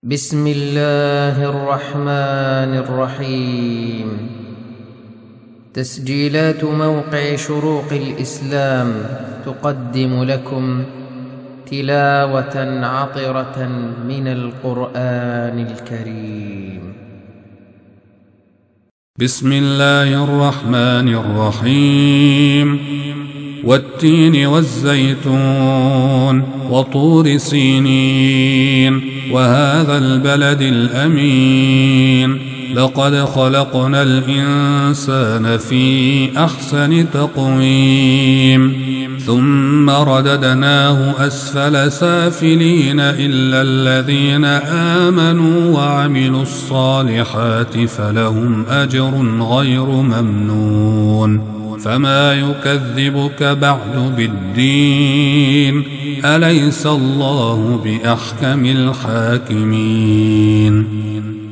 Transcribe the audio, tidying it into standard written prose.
بسم الله الرحمن الرحيم. تسجيلات موقع شروق الإسلام تقدم لكم تلاوة عطرة من القرآن الكريم. بسم الله الرحمن الرحيم. والتين والزيتون وطور سينين وهذا البلد الأمين لقد خلقنا الإنسان في أحسن تقويم ثم رددناه أسفل سافلين إلا الذين آمنوا وعملوا الصالحات فلهم أجر غير ممنون. فما يكذبك بعد بالدين أليس الله بأحكم الحاكمين.